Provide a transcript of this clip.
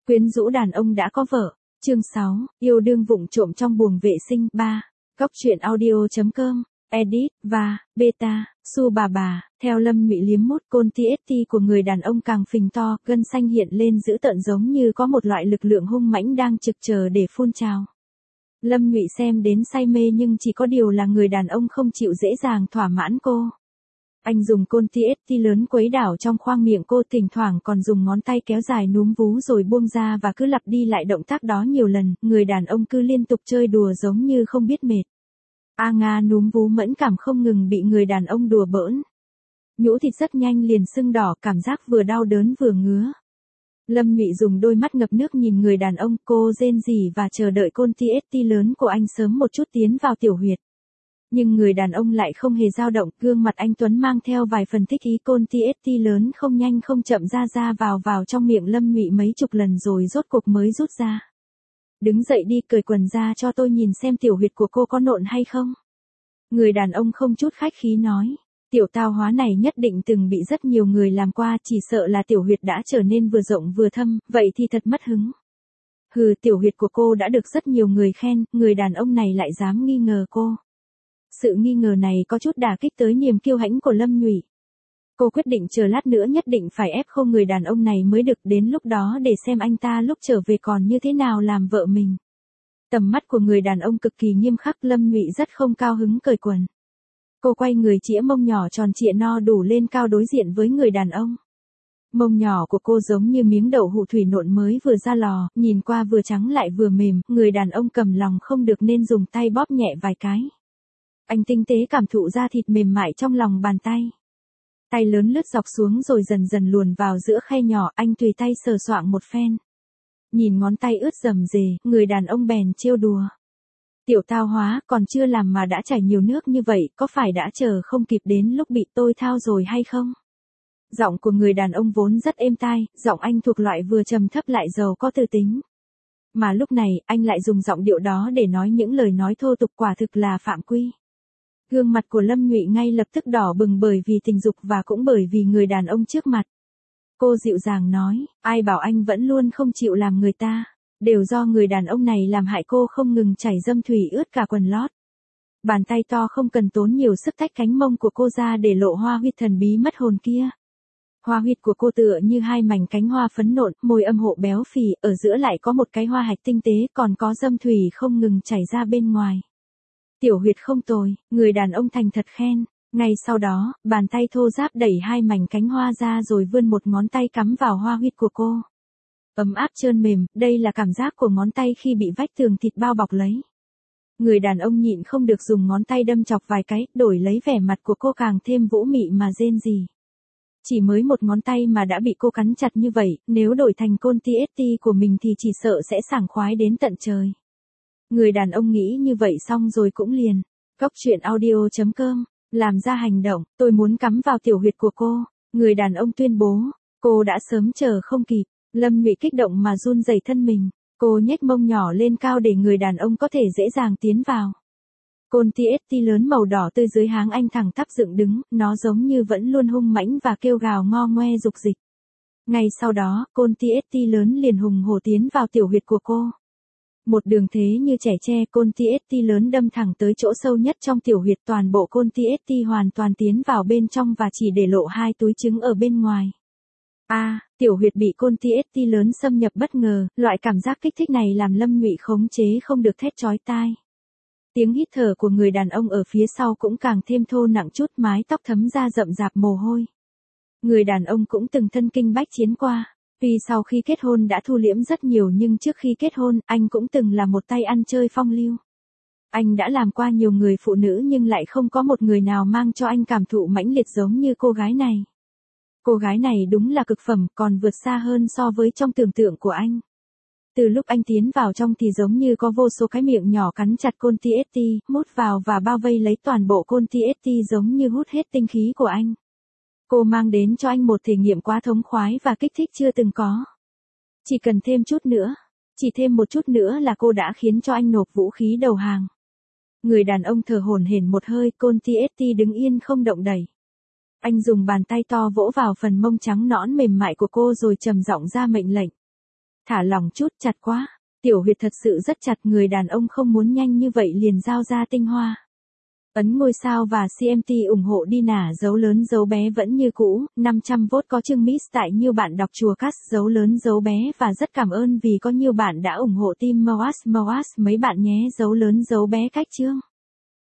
Quyến rũ đàn ông đã có vợ. Chương 6, yêu đương vụng trộm trong buồng vệ sinh. 3. Góc truyện audio.com. Edit và beta. Su bà. Theo Lâm Nhụy liếm mút, côn TST của người đàn ông càng phình to, gân xanh hiện lên dữ tợn giống như có một loại lực lượng hung mãnh đang trực chờ để phun trào. Lâm Nhụy xem đến say mê nhưng chỉ có điều là người đàn ông không chịu dễ dàng thỏa mãn cô. Anh dùng côn TST lớn quấy đảo trong khoang miệng cô, thỉnh thoảng còn dùng ngón tay kéo dài núm vú rồi buông ra và cứ lặp đi lại động tác đó nhiều lần, người đàn ông cứ liên tục chơi đùa giống như không biết mệt. A Nga núm vú mẫn cảm không ngừng bị người đàn ông đùa bỡn. Nhũ thịt rất nhanh liền sưng đỏ, cảm giác vừa đau đớn vừa ngứa. Lâm Nhụy dùng đôi mắt ngập nước nhìn người đàn ông, cô rên rỉ và chờ đợi côn TST lớn của anh sớm một chút tiến vào tiểu huyệt. Nhưng người đàn ông lại không hề dao động, gương mặt anh tuấn mang theo vài phần thích ý, côn TST lớn không nhanh không chậm ra vào trong miệng Lâm Nhụy mấy chục lần rồi rốt cuộc mới rút ra. Đứng dậy đi, cởi quần ra cho tôi nhìn xem tiểu huyệt của cô có nộn hay không. Người đàn ông không chút khách khí nói. Tiểu tao hóa này nhất định từng bị rất nhiều người làm qua, chỉ sợ là tiểu huyệt đã trở nên vừa rộng vừa thâm, vậy thì thật mất hứng. Hừ, tiểu huyệt của cô đã được rất nhiều người khen, người đàn ông này lại dám nghi ngờ cô. Sự nghi ngờ này có chút đả kích tới niềm kiêu hãnh của Lâm Nhụy. Cô quyết định chờ lát nữa nhất định phải ép khô người đàn ông này mới được, đến lúc đó để xem anh ta lúc trở về còn như thế nào làm vợ mình. Tầm mắt của người đàn ông cực kỳ nghiêm khắc, Lâm Nhụy rất không cao hứng cởi quần. Cô quay người chĩa mông nhỏ tròn trịa no đủ lên cao đối diện với người đàn ông. Mông nhỏ của cô giống như miếng đậu hũ thủy nộn mới vừa ra lò, nhìn qua vừa trắng lại vừa mềm, người đàn ông cầm lòng không được nên dùng tay bóp nhẹ vài cái. Anh tinh tế cảm thụ da thịt mềm mại trong lòng bàn tay. Tay lớn lướt dọc xuống rồi dần dần luồn vào giữa khe nhỏ, anh tùy tay sờ soạng một phen. Nhìn ngón tay ướt rầm rề, người đàn ông bèn trêu đùa. Tiểu tao hóa, còn chưa làm mà đã chảy nhiều nước như vậy, có phải đã chờ không kịp đến lúc bị tôi thao rồi hay không? Giọng của người đàn ông vốn rất êm tai, giọng anh thuộc loại vừa trầm thấp lại giàu có tư tính. Mà lúc này, anh lại dùng giọng điệu đó để nói những lời nói thô tục, quả thực là phạm quy. Gương mặt của Lâm Nhụy ngay lập tức đỏ bừng bởi vì tình dục và cũng bởi vì người đàn ông trước mặt. Cô dịu dàng nói, ai bảo anh vẫn luôn không chịu làm người ta, đều do người đàn ông này làm hại cô không ngừng chảy dâm thủy ướt cả quần lót. Bàn tay to không cần tốn nhiều sức tách cánh mông của cô ra để lộ hoa huyệt thần bí mất hồn kia. Hoa huyệt của cô tựa như hai mảnh cánh hoa phấn nộn, môi âm hộ béo phì, ở giữa lại có một cái hoa hạch tinh tế, còn có dâm thủy không ngừng chảy ra bên ngoài. Tiểu huyệt không tồi, người đàn ông thành thật khen. Ngay sau đó, bàn tay thô ráp đẩy hai mảnh cánh hoa ra rồi vươn một ngón tay cắm vào hoa huyệt của cô. Ấm áp trơn mềm, đây là cảm giác của ngón tay khi bị vách tường thịt bao bọc lấy. Người đàn ông nhịn không được dùng ngón tay đâm chọc vài cái, đổi lấy vẻ mặt của cô càng thêm vũ mị mà rên rỉ. Chỉ mới một ngón tay mà đã bị cô cắn chặt như vậy, nếu đổi thành côn TST của mình thì chỉ sợ sẽ sảng khoái đến tận trời. Người đàn ông nghĩ như vậy xong rồi cũng liền. Góc truyện audio.com. Làm ra hành động, tôi muốn cắm vào tiểu huyệt của cô. Người đàn ông tuyên bố. Cô đã sớm chờ không kịp. Lâm Nhụy kích động mà run rẩy thân mình. Cô nhếch mông nhỏ lên cao để người đàn ông có thể dễ dàng tiến vào. Côn TST lớn màu đỏ tươi dưới háng anh thẳng tắp dựng đứng, nó giống như vẫn luôn hung mãnh và kêu gào ngo ngoe dục dịch. Ngay sau đó, côn TST lớn liền hùng hổ tiến vào tiểu huyệt của cô. Một đường thế như trẻ tre, côn TST lớn đâm thẳng tới chỗ sâu nhất trong tiểu huyệt, toàn bộ côn TST hoàn toàn tiến vào bên trong và chỉ để lộ hai túi trứng ở bên ngoài. Tiểu huyệt bị côn TST lớn xâm nhập bất ngờ, loại cảm giác kích thích này làm Lâm Nhụy khống chế không được thét chói tai. Tiếng hít thở của người đàn ông ở phía sau cũng càng thêm thô nặng chút, mái tóc thấm ra rậm rạp mồ hôi. Người đàn ông cũng từng thân kinh bách chiến qua. Vì sau khi kết hôn đã thu liễm rất nhiều nhưng trước khi kết hôn, anh cũng từng là một tay ăn chơi phong lưu. Anh đã làm qua nhiều người phụ nữ nhưng lại không có một người nào mang cho anh cảm thụ mãnh liệt giống như cô gái này. Cô gái này đúng là cực phẩm, còn vượt xa hơn so với trong tưởng tượng của anh. Từ lúc anh tiến vào trong thì giống như có vô số cái miệng nhỏ cắn chặt côn TST, mút vào và bao vây lấy toàn bộ côn TST giống như hút hết tinh khí của anh. Cô mang đến cho anh một thể nghiệm quá thống khoái và kích thích chưa từng có. Chỉ cần thêm chút nữa, chỉ thêm một chút nữa là cô đã khiến cho anh nộp vũ khí đầu hàng. Người đàn ông thở hổn hển một hơi, côn TST đứng yên không động đậy. Anh dùng bàn tay to vỗ vào phần mông trắng nõn mềm mại của cô rồi trầm giọng ra mệnh lệnh. Thả lỏng chút, chặt quá. Tiểu huyệt thật sự rất chặt, người đàn ông không muốn nhanh như vậy liền giao ra tinh hoa. Ấn ngôi sao và CMT ủng hộ đi nả, dấu lớn dấu bé vẫn như cũ, 500V có chương Miss tại nhiều bạn đọc chùa cast dấu lớn dấu bé và rất cảm ơn vì có nhiều bạn đã ủng hộ team Moas mấy bạn nhé, dấu lớn dấu bé cách chương.